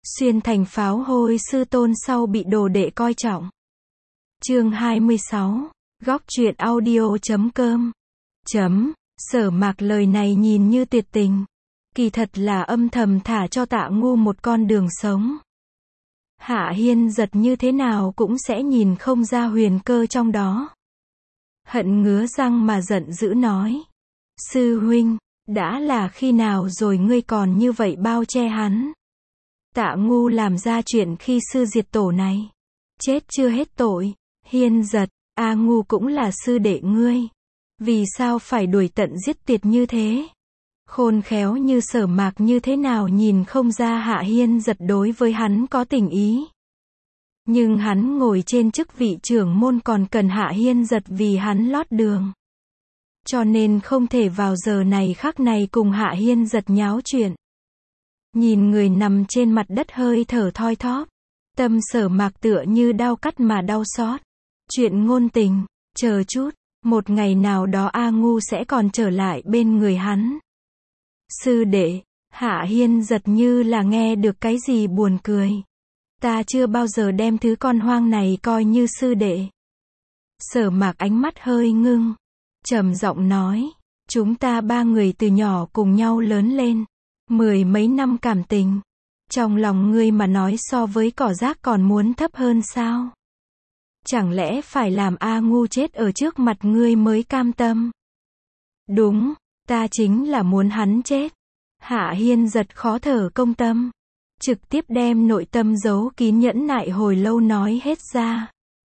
Xuyên thành pháo hôi sư tôn sau bị đồ đệ coi trọng. Chương 26, góc truyện audio.com. Sở Mạc lời này nhìn như tuyệt tình, kỳ thật là âm thầm thả cho Tạ Ngu một con đường sống. Hạ Hiên giật như thế nào cũng sẽ nhìn không ra huyền cơ trong đó. Hận ngứa răng mà giận dữ nói: Sư huynh, đã là khi nào rồi ngươi còn như vậy bao che hắn? Tạ Ngu làm ra chuyện khi sư diệt tổ này, chết chưa hết tội. Hiên giật, A Ngu cũng là sư đệ ngươi, vì sao phải đuổi tận giết tuyệt như thế? Khôn khéo như Sở Mạc như thế nào nhìn không ra Hạ Hiên giật đối với hắn có tình ý. Nhưng hắn ngồi trên chức vị trưởng môn còn cần Hạ Hiên giật vì hắn lót đường. Cho nên không thể vào giờ này khắc này cùng Hạ Hiên giật nháo chuyện. Nhìn người nằm trên mặt đất hơi thở thoi thóp, tâm Sở Mạc tựa như đau cắt mà đau xót. Chuyện ngôn tình, chờ chút, một ngày nào đó A Ngu sẽ còn trở lại bên người hắn. Sư đệ, Hạ Hiên giật như là nghe được cái gì buồn cười. Ta chưa bao giờ đem thứ con hoang này coi như sư đệ. Sở Mạc ánh mắt hơi ngưng, trầm giọng nói, chúng ta ba người từ nhỏ cùng nhau lớn lên, 10 mấy năm cảm tình. Trong lòng ngươi mà nói so với cỏ rác còn muốn thấp hơn sao? Chẳng lẽ phải làm A Ngu chết ở trước mặt ngươi mới cam tâm? Đúng, ta chính là muốn hắn chết. Hạ Hiên giật khó thở công tâm, trực tiếp đem nội tâm giấu kín nhẫn nại hồi lâu nói hết ra.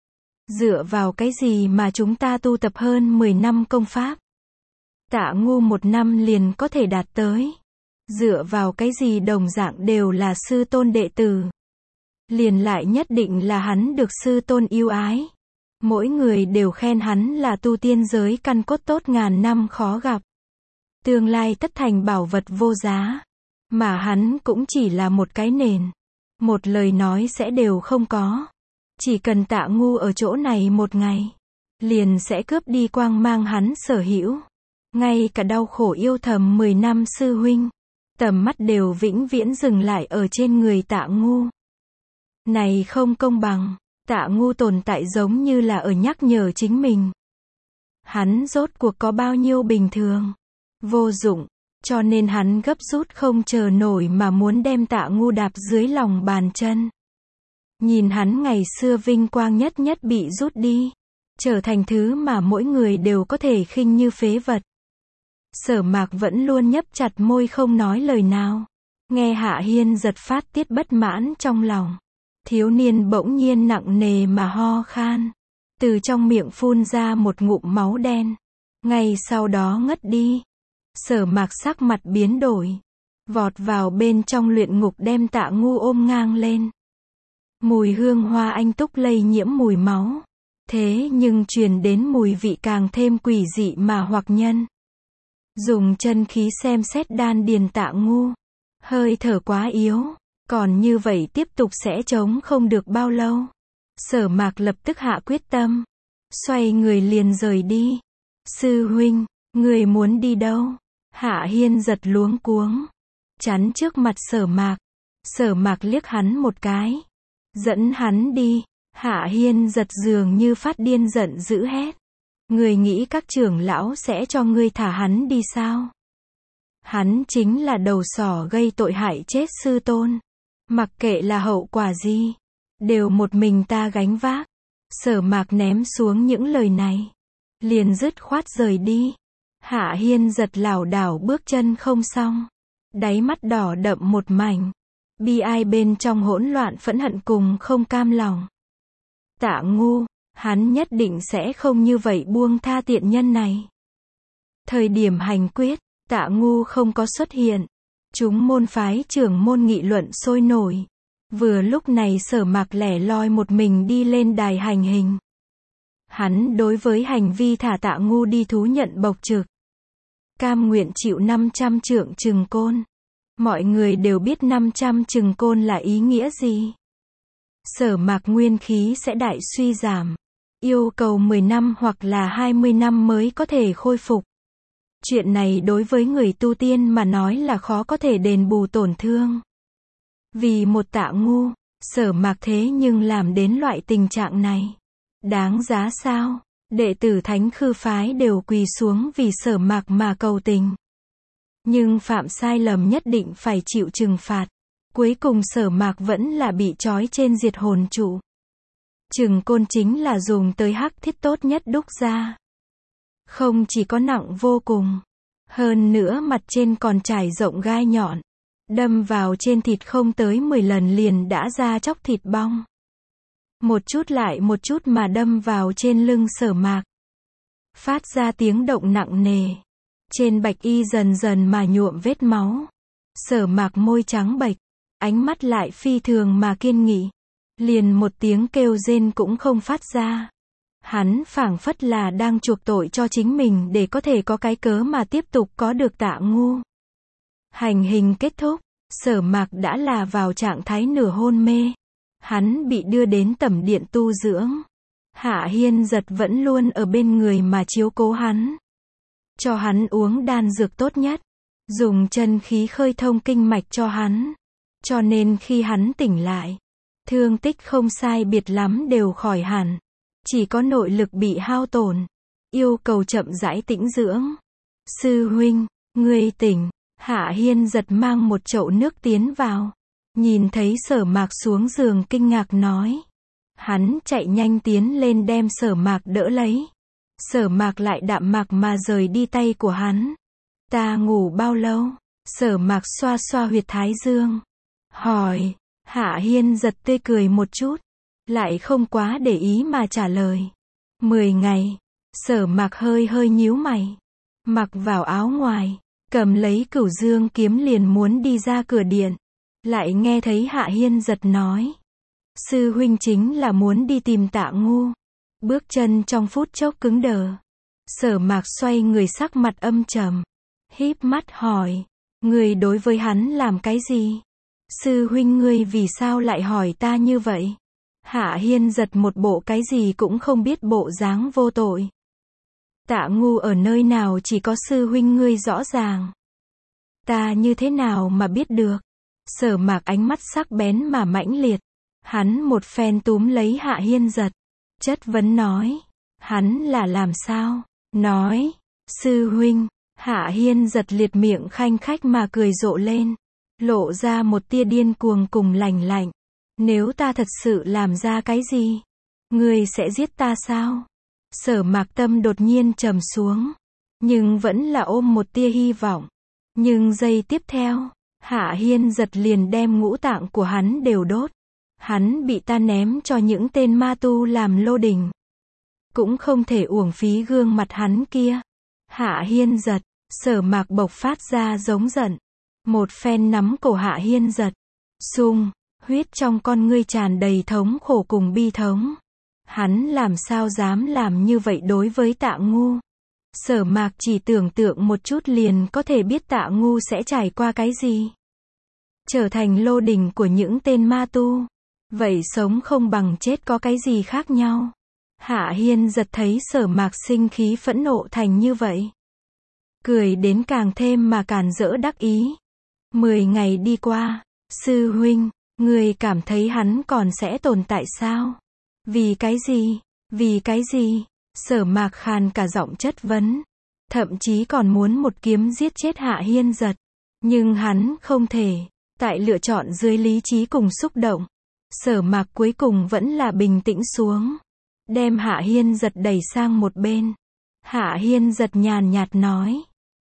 Dựa vào cái gì mà chúng ta tu tập hơn 10 năm công pháp, Tạ Ngu 1 năm liền có thể đạt tới? Dựa vào cái gì đồng dạng đều là sư tôn đệ tử, liền lại nhất định là hắn được sư tôn yêu ái? Mỗi người đều khen hắn là tu tiên giới căn cốt tốt ngàn năm khó gặp, tương lai tất thành bảo vật vô giá. Mà hắn cũng chỉ là một cái nền, một lời nói sẽ đều không có. Chỉ cần Tạ Ngu ở chỗ này một ngày, liền sẽ cướp đi quang mang hắn sở hữu. Ngay cả đau khổ yêu thầm 10 năm sư huynh, tầm mắt đều vĩnh viễn dừng lại ở trên người Tạ Ngu. Này không công bằng, Tạ Ngu tồn tại giống như là ở nhắc nhở chính mình. Hắn rốt cuộc có bao nhiêu bình thường, vô dụng, cho nên hắn gấp rút không chờ nổi mà muốn đem Tạ Ngu đạp dưới lòng bàn chân. Nhìn hắn ngày xưa vinh quang nhất nhất bị rút đi, trở thành thứ mà mỗi người đều có thể khinh như phế vật. Sở Mạc vẫn luôn nhấp chặt môi không nói lời nào. Nghe Hạ Hiên giật phát tiết bất mãn trong lòng, thiếu niên bỗng nhiên nặng nề mà ho khan, từ trong miệng phun ra một ngụm máu đen, ngay sau đó ngất đi. Sở Mạc sắc mặt biến đổi, vọt vào bên trong luyện ngục đem Tạ Ngu ôm ngang lên. Mùi hương hoa anh túc lây nhiễm mùi máu, thế nhưng truyền đến mùi vị càng thêm quỷ dị mà hoặc nhân. Dùng chân khí xem xét đan điền Tạ Ngu, hơi thở quá yếu, còn như vậy tiếp tục sẽ chống không được bao lâu. Sở Mạc lập tức hạ quyết tâm, xoay người liền rời đi. Sư huynh, người muốn đi đâu? Hạ Hiên giật luống cuống, chắn trước mặt Sở Mạc. Sở Mạc liếc hắn một cái, dẫn hắn đi. Hạ Hiên giật dường như phát điên giận dữ hét: Người nghĩ các trưởng lão sẽ cho ngươi thả hắn đi sao? Hắn chính là đầu sỏ gây tội hại chết sư tôn. Mặc kệ là hậu quả gì, đều một mình ta gánh vác. Sở Mạc ném xuống những lời này, liền dứt khoát rời đi. Hạ Hiên giật lảo đảo bước chân không xong, đáy mắt đỏ đậm một mảnh, bi ai bên trong hỗn loạn phẫn hận cùng không cam lòng. Tạ Ngu, hắn nhất định sẽ không như vậy buông tha tiện nhân này. Thời điểm hành quyết, Tạ Ngu không có xuất hiện. Chúng môn phái trưởng môn nghị luận sôi nổi. Vừa lúc này Sở Mạc lẻ loi một mình đi lên đài hành hình. Hắn đối với hành vi thả Tạ Ngu đi thú nhận bộc trực, cam nguyện chịu 500 trượng trừng côn. Mọi người đều biết 500 trừng côn là ý nghĩa gì. Sở Mạc nguyên khí sẽ đại suy giảm, yêu cầu 10 năm hoặc là 20 năm mới có thể khôi phục. Chuyện này đối với người tu tiên mà nói là khó có thể đền bù tổn thương. Vì một Tạ Ngu, Sở Mạc thế nhưng làm đến loại tình trạng này. Đáng giá sao? Đệ tử Thánh Khư phái đều quỳ xuống vì Sở Mạc mà cầu tình. Nhưng phạm sai lầm nhất định phải chịu trừng phạt. Cuối cùng Sở Mạc vẫn là bị trói trên diệt hồn trụ. Trừng côn chính là dùng tới hắc thiết tốt nhất đúc ra. Không chỉ có nặng vô cùng, hơn nữa mặt trên còn trải rộng gai nhọn. Đâm vào trên thịt không tới 10 lần liền đã ra chóc thịt bong. Một chút lại một chút mà đâm vào trên lưng Sở Mạc. Phát ra tiếng động nặng nề. Trên bạch y dần dần mà nhuộm vết máu. Sở Mạc môi trắng bệch, ánh mắt lại phi thường mà kiên nghị. Liền một tiếng kêu rên cũng không phát ra. Hắn phảng phất là đang chuộc tội cho chính mình để có thể có cái cớ mà tiếp tục có được Tạ Ngu. Hành hình kết thúc, Sở Mạc đã là vào trạng thái nửa hôn mê. Hắn bị đưa đến tẩm điện tu dưỡng. Hạ Hiên Giật vẫn luôn ở bên người mà chiếu cố hắn. Cho hắn uống đan dược tốt nhất. Dùng chân khí khơi thông kinh mạch cho hắn. Cho nên khi hắn tỉnh lại, thương tích không sai biệt lắm đều khỏi hẳn. Chỉ có nội lực bị hao tổn. Yêu cầu chậm rãi tĩnh dưỡng. Sư huynh, ngươi tỉnh. Hạ Hiên Giật mang một chậu nước tiến vào. Nhìn thấy Sở Mạc xuống giường kinh ngạc nói. Hắn chạy nhanh tiến lên đem Sở Mạc đỡ lấy. Sở Mạc lại đạm mạc mà rời đi tay của hắn. Ta ngủ bao lâu? Sở Mạc xoa xoa huyệt thái dương. Hỏi. Hạ Hiên Giật tươi cười một chút. Lại không quá để ý mà trả lời. 10 ngày. Sở Mạc hơi hơi nhíu mày. Mặc vào áo ngoài. Cầm lấy Cửu Dương kiếm liền muốn đi ra cửa điện. Lại nghe thấy Hạ Hiên Giật nói. Sư huynh chính là muốn đi tìm Tạ Ngu. Bước chân trong phút chốc cứng đờ. Sở Mạc xoay người sắc mặt âm trầm. Híp mắt hỏi. Người đối với hắn làm cái gì? Sư huynh ngươi vì sao lại hỏi ta như vậy? Hạ Hiên Giật một bộ cái gì cũng không biết bộ dáng vô tội. Tạ Ngu ở nơi nào chỉ có sư huynh ngươi rõ ràng. Ta như thế nào mà biết được? Sở Mạc ánh mắt sắc bén mà mãnh liệt. Hắn một phen túm lấy Hạ Hiên Giật. Chất vấn nói. Hắn là làm sao? Nói. Sư huynh. Hạ Hiên Giật liệt miệng khanh khách mà cười rộ lên. Lộ ra một tia điên cuồng cùng lành lạnh. Nếu ta thật sự làm ra cái gì? Ngươi sẽ giết ta sao? Sở Mạc tâm đột nhiên trầm xuống. Nhưng vẫn là ôm một tia hy vọng. Nhưng giây tiếp theo, Hạ Hiên Giật liền đem ngũ tạng của hắn đều đốt. Hắn bị ta ném cho những tên ma tu làm lô đình. Cũng không thể uổng phí gương mặt hắn kia. Hạ Hiên Giật. Sở Mạc bộc phát ra giống giận. Một phen nắm cổ Hạ Hiên Giật. Sung, huyết trong con ngươi tràn đầy thống khổ cùng bi thống. Hắn làm sao dám làm như vậy đối với Tạ Ngu? Sở Mạc chỉ tưởng tượng một chút liền có thể biết Tạ Ngu sẽ trải qua cái gì. Trở thành lô đình của những tên ma tu. Vậy sống không bằng chết có cái gì khác nhau? Hạ Hiên Giật thấy Sở Mạc sinh khí phẫn nộ thành như vậy. Cười đến càng thêm mà càn rỡ đắc ý. 10 ngày đi qua. Sư huynh, người cảm thấy hắn còn sẽ tồn tại sao? Vì cái gì? Vì cái gì? Sở Mạc khàn cả giọng chất vấn. Thậm chí còn muốn một kiếm giết chết Hạ Hiên Giật. Nhưng hắn không thể. Tại lựa chọn dưới lý trí cùng xúc động. Sở Mạc cuối cùng vẫn là bình tĩnh xuống. Đem Hạ Hiên Giật đẩy sang một bên. Hạ Hiên Giật nhàn nhạt nói.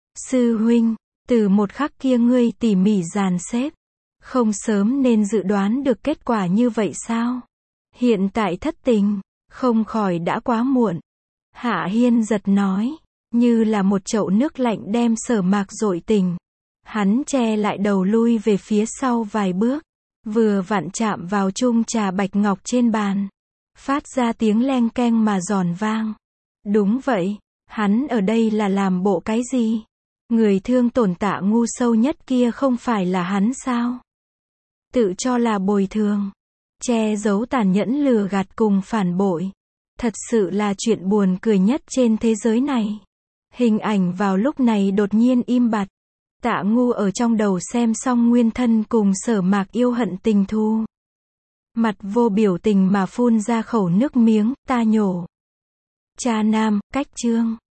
Sư huynh, từ một khắc kia ngươi tỉ mỉ dàn xếp. Không sớm nên dự đoán được kết quả như vậy sao? Hiện tại thất tình, không khỏi đã quá muộn. Hạ Hiên Giật nói, như là một chậu nước lạnh đem Sở Mạc dội tỉnh. Hắn che lại đầu lui về phía sau vài bước. Vừa vặn chạm vào chung trà bạch ngọc trên bàn. Phát ra tiếng leng keng mà giòn vang. Đúng vậy, hắn ở đây là làm bộ cái gì? Người thương tổn Tạ Ngu sâu nhất kia không phải là hắn sao? Tự cho là bồi thường. Che giấu tàn nhẫn lừa gạt cùng phản bội. Thật sự là chuyện buồn cười nhất trên thế giới này. Hình ảnh vào lúc này đột nhiên im bặt. Tạ Ngu ở trong đầu xem xong nguyên thân cùng Sở Mạc yêu hận tình thù. Mặt vô biểu tình mà phun ra khẩu nước miếng, ta nhổ. Cha nam, cách chương.